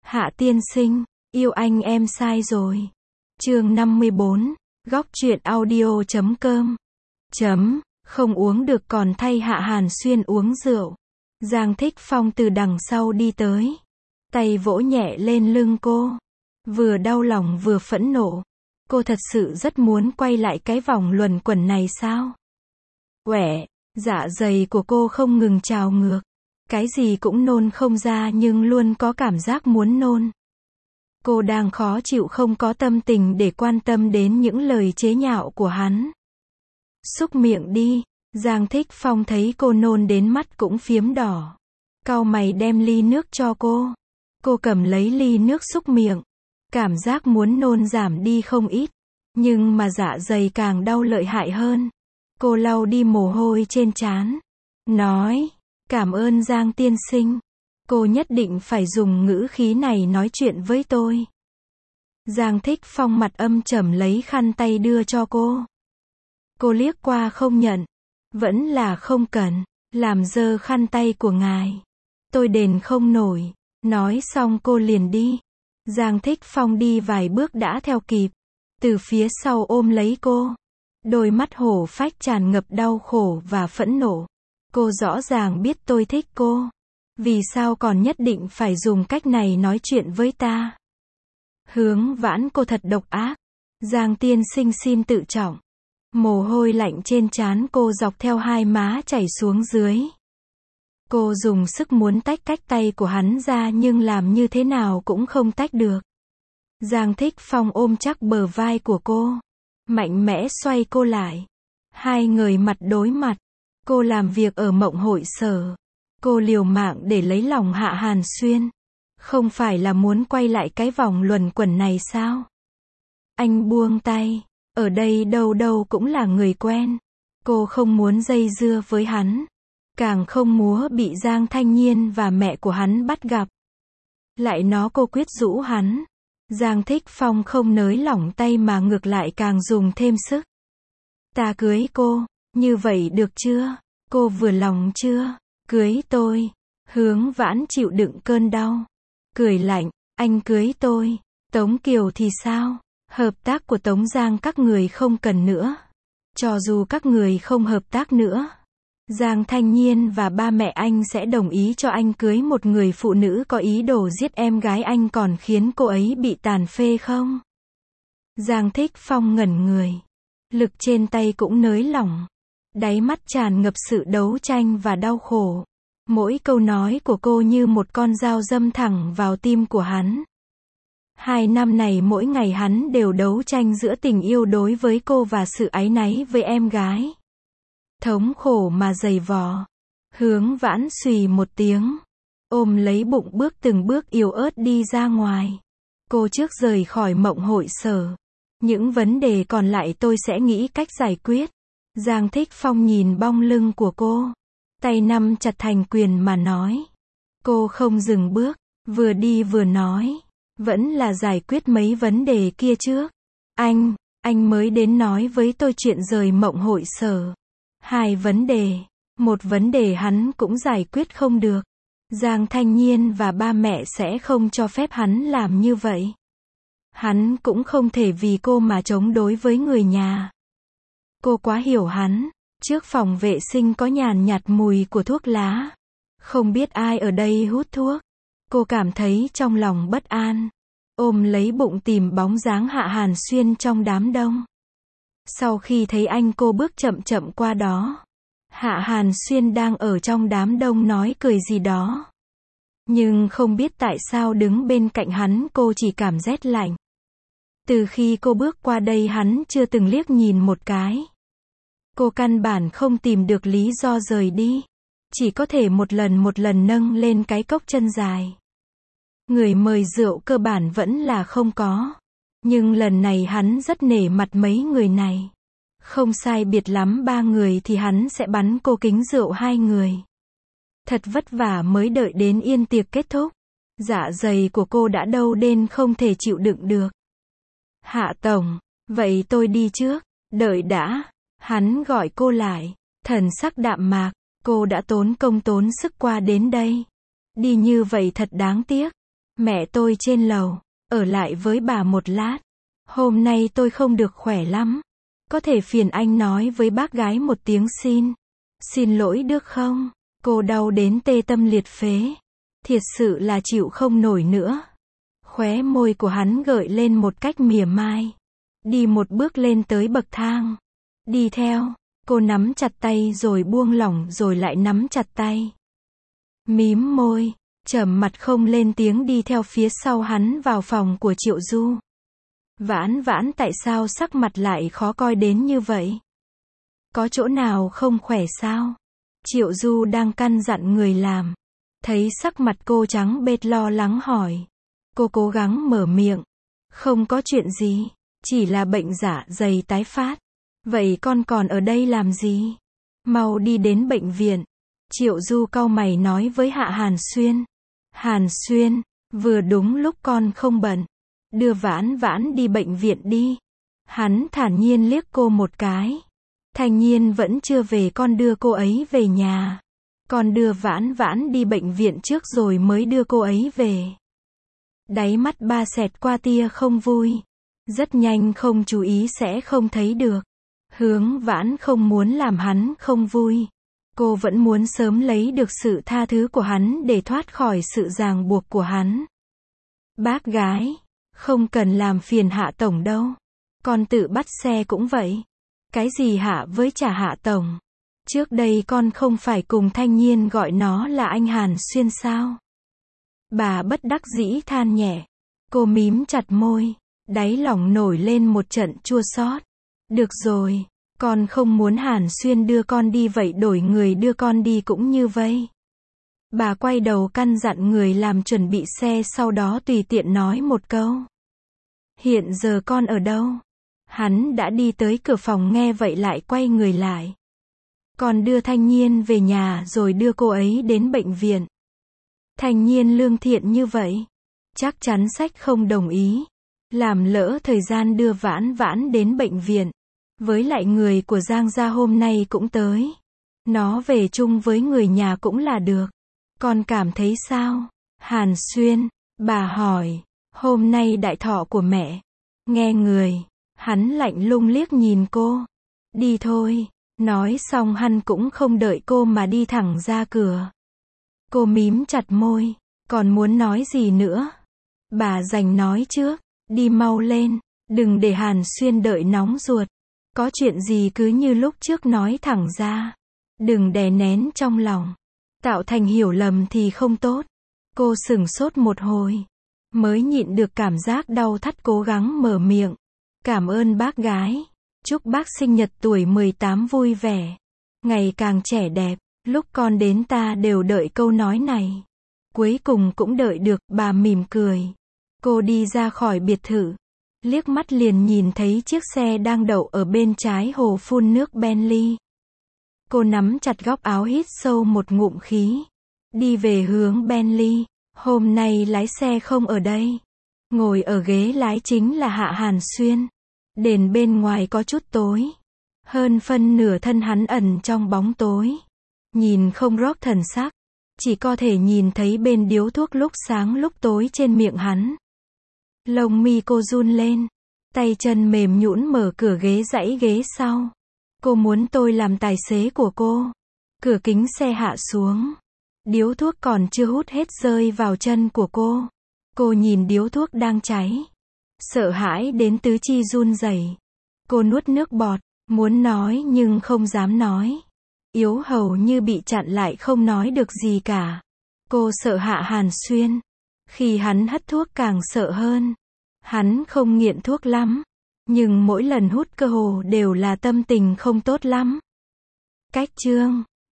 Hạ tiên sinh, yêu anh em sai rồi. Chương 54, góc truyện audio.com. Không uống được còn thay Hạ Hàn Xuyên uống rượu. Giang Thích Phong từ đằng sau đi tới. Tay vỗ nhẹ lên lưng cô. Vừa đau lòng vừa phẫn nộ. Cô thật sự rất muốn quay lại cái vòng luẩn quẩn này sao? Quẻ, dạ dày của cô không ngừng trào ngược. Cái gì cũng nôn không ra nhưng luôn có cảm giác muốn nôn. Cô đang khó chịu không có tâm tình để quan tâm đến những lời chế nhạo của hắn. Xúc miệng đi. Giang Thích Phong thấy cô nôn đến mắt cũng phiếm đỏ. Cau mày đem ly nước cho cô. Cô cầm lấy ly nước xúc miệng. Cảm giác muốn nôn giảm đi không ít. Nhưng mà dạ dày càng đau lợi hại hơn. Cô lau đi mồ hôi trên trán. Nói, cảm ơn Giang tiên sinh. Cô nhất định phải dùng ngữ khí này nói chuyện với tôi. Giang Thích Phong mặt âm trầm lấy khăn tay đưa cho cô. Cô liếc qua không nhận. Vẫn là không cần. Làm dơ khăn tay của ngài. Tôi đền không nổi. Nói xong cô liền đi. Giang Thích Phong đi vài bước đã theo kịp. Từ phía sau ôm lấy cô. Đôi mắt hổ phách tràn ngập đau khổ và phẫn nộ. Cô rõ ràng biết tôi thích cô. Vì sao còn nhất định phải dùng cách này nói chuyện với ta? Hướng Vãn, cô thật độc ác. Giang tiên sinh xin tự trọng. Mồ hôi lạnh trên trán cô dọc theo hai má chảy xuống dưới. Cô dùng sức muốn tách tay của hắn ra nhưng làm như thế nào cũng không tách được. Giang Thích Phong ôm chắc bờ vai của cô. Mạnh mẽ xoay cô lại. Hai người mặt đối mặt. Cô làm việc ở Mộng Hội Sở. Cô liều mạng để lấy lòng Hạ Hàn Xuyên. Không phải là muốn quay lại cái vòng luẩn quẩn này sao? Anh buông tay. Ở đây đâu đâu cũng là người quen. Cô không muốn dây dưa với hắn. Càng không muốn bị Giang Thanh Nhiên và mẹ của hắn bắt gặp. Lại nó cô quyết rũ hắn. Giang Thích Phong không nới lỏng tay mà ngược lại càng dùng thêm sức. Ta cưới cô, như vậy được chưa? Cô vừa lòng chưa? Cưới tôi. Hướng Vãn chịu đựng cơn đau. Cười lạnh, anh cưới tôi. Tống Kiều thì sao? Hợp tác của Tống Giang các người không cần nữa. Cho dù các người không hợp tác nữa. Giang Thanh Nhiên và ba mẹ anh sẽ đồng ý cho anh cưới một người phụ nữ có ý đồ giết em gái anh còn khiến cô ấy bị tàn phê không? Giang Thích Phong ngẩn người. Lực trên tay cũng nới lỏng. Đáy mắt tràn ngập sự đấu tranh và đau khổ. Mỗi câu nói của cô như một con dao đâm thẳng vào tim của hắn. 2 năm này mỗi ngày hắn đều đấu tranh giữa tình yêu đối với cô và sự áy náy với em gái. Thống khổ mà dày vò. Hướng Vãn xùy một tiếng. Ôm lấy bụng bước từng bước yếu ớt đi ra ngoài. Cô trước rời khỏi Mộng Hội Sở. Những vấn đề còn lại tôi sẽ nghĩ cách giải quyết. Giang Thích Phong nhìn bóng lưng của cô. Tay nắm chặt thành quyền mà nói. Cô không dừng bước. Vừa đi vừa nói. Vẫn là giải quyết mấy vấn đề kia trước. Anh mới đến nói với tôi chuyện rời Mộng Hội Sở. 2 vấn đề. Một vấn đề hắn cũng giải quyết không được. Giang Thanh Nhiên và ba mẹ sẽ không cho phép hắn làm như vậy. Hắn cũng không thể vì cô mà chống đối với người nhà. Cô quá hiểu hắn. Trước phòng vệ sinh có nhàn nhạt mùi của thuốc lá. Không biết ai ở đây hút thuốc. Cô cảm thấy trong lòng bất an. Ôm lấy bụng tìm bóng dáng Hạ Hàn Xuyên trong đám đông. Sau khi thấy anh cô bước chậm chậm qua đó. Hạ Hàn Xuyên đang ở trong đám đông nói cười gì đó. Nhưng không biết tại sao đứng bên cạnh hắn cô chỉ cảm rét lạnh. Từ khi cô bước qua đây hắn chưa từng liếc nhìn một cái. Cô căn bản không tìm được lý do rời đi. Chỉ có thể một lần nâng lên cái cốc chân dài. Người mời rượu cơ bản vẫn là không có. Nhưng lần này hắn rất nể mặt mấy người này. Không sai biệt lắm 3 người thì hắn sẽ bắn cô kính rượu 2 người. Thật vất vả mới đợi đến yên tiệc kết thúc. Dạ dày của cô đã đau đến không thể chịu đựng được. Hạ tổng, vậy tôi đi trước. Đợi đã. Hắn gọi cô lại. Thần sắc đạm mạc. Cô đã tốn công tốn sức qua đến đây. Đi như vậy thật đáng tiếc. Mẹ tôi trên lầu, ở lại với bà một lát. Hôm nay tôi không được khỏe lắm. Có thể phiền anh nói với bác gái một tiếng xin. Xin lỗi được không? Cô đau đến tê tâm liệt phế. Thiệt sự là chịu không nổi nữa. Khóe môi của hắn gợi lên một cách mỉa mai. Đi một bước lên tới bậc thang. Đi theo, cô nắm chặt tay rồi buông lỏng rồi lại nắm chặt tay. Mím môi, trầm mặt không lên tiếng đi theo phía sau hắn vào phòng của Triệu Du. Vãn Vãn tại sao sắc mặt lại khó coi đến như vậy? Có chỗ nào không khỏe sao? Triệu Du đang căn dặn người làm. Thấy sắc mặt cô trắng bệch lo lắng hỏi. Cô cố gắng mở miệng. Không có chuyện gì, chỉ là bệnh dạ dày tái phát. Vậy con còn ở đây làm gì? Mau đi đến bệnh viện. Triệu Du cau mày nói với Hạ Hàn Xuyên. Hàn Xuyên, vừa đúng lúc con không bận. Đưa Vãn Vãn đi bệnh viện đi. Hắn thản nhiên liếc cô một cái. Thanh Nhiên vẫn chưa về, con đưa cô ấy về nhà. Con đưa Vãn Vãn đi bệnh viện trước rồi mới đưa cô ấy về. Đáy mắt ba xẹt qua tia không vui. Rất nhanh không chú ý sẽ không thấy được. Hướng Vãn không muốn làm hắn không vui. Cô vẫn muốn sớm lấy được sự tha thứ của hắn để thoát khỏi sự ràng buộc của hắn. Bác gái, không cần làm phiền Hạ Tổng đâu. Con tự bắt xe cũng vậy. Cái gì Hạ với trả Hạ Tổng? Trước đây con không phải cùng Thanh Nhiên gọi nó là anh Hàn Xuyên sao? Bà bất đắc dĩ than nhẹ. Cô mím chặt môi. Đáy lòng nổi lên một trận chua xót. Được rồi, con không muốn Hàn Xuyên đưa con đi vậy đổi người đưa con đi cũng như vây. Bà quay đầu căn dặn người làm chuẩn bị xe, sau đó tùy tiện nói một câu. Hiện giờ con ở đâu? Hắn đã đi tới cửa phòng, nghe vậy lại quay người lại. Con đưa Thanh Nhiên về nhà rồi đưa cô ấy đến bệnh viện. Thanh Nhiên lương thiện như vậy, chắc chắn sách không đồng ý. Làm lỡ thời gian đưa Vãn Vãn đến bệnh viện. Với lại người của Giang gia hôm nay cũng tới. Nó về chung với người nhà cũng là được. Con cảm thấy sao? Hàn Xuyên, bà hỏi. Hôm nay đại thọ của mẹ. Nghe người. Hắn lạnh lùng liếc nhìn cô. Đi thôi. Nói xong hắn cũng không đợi cô mà đi thẳng ra cửa. Cô mím chặt môi. Còn muốn nói gì nữa? Bà giành nói trước. Đi mau lên. Đừng để Hàn Xuyên đợi nóng ruột. Có chuyện gì cứ như lúc trước nói thẳng ra. Đừng đè nén trong lòng. Tạo thành hiểu lầm thì không tốt. Cô sửng sốt một hồi. Mới nhịn được cảm giác đau thắt, cố gắng mở miệng. Cảm ơn bác gái. Chúc bác sinh nhật tuổi 18 vui vẻ. Ngày càng trẻ đẹp. Lúc con đến ta đều đợi câu nói này. Cuối cùng cũng đợi được, bà mỉm cười. Cô đi ra khỏi biệt thự. Liếc mắt liền nhìn thấy chiếc xe đang đậu ở bên trái hồ phun nước Bentley. Cô nắm chặt góc áo, hít sâu một ngụm khí. Đi về hướng Bentley. Hôm nay lái xe không ở đây. Ngồi ở ghế lái chính là Hạ Hàn Xuyên. Đèn bên ngoài có chút tối. Hơn phân nửa thân hắn ẩn trong bóng tối. Nhìn không rõ thần sắc. Chỉ có thể nhìn thấy bên điếu thuốc lúc sáng lúc tối trên miệng hắn. Lông mi cô run lên. Tay chân mềm nhũn mở cửa ghế, dãy ghế sau. Cô muốn tôi làm tài xế của cô. Cửa kính xe hạ xuống. Điếu thuốc còn chưa hút hết rơi vào chân của cô. Cô nhìn điếu thuốc đang cháy. Sợ hãi đến tứ chi run rẩy. Cô nuốt nước bọt. Muốn nói nhưng không dám nói. Yếu hầu như bị chặn lại không nói được gì cả. Cô sợ Hạ Hàn Xuyên. Khi hắn hất thuốc càng sợ hơn. Hắn không nghiện thuốc lắm. Nhưng mỗi lần hút cơ hồ đều là tâm tình không tốt lắm. Cách chương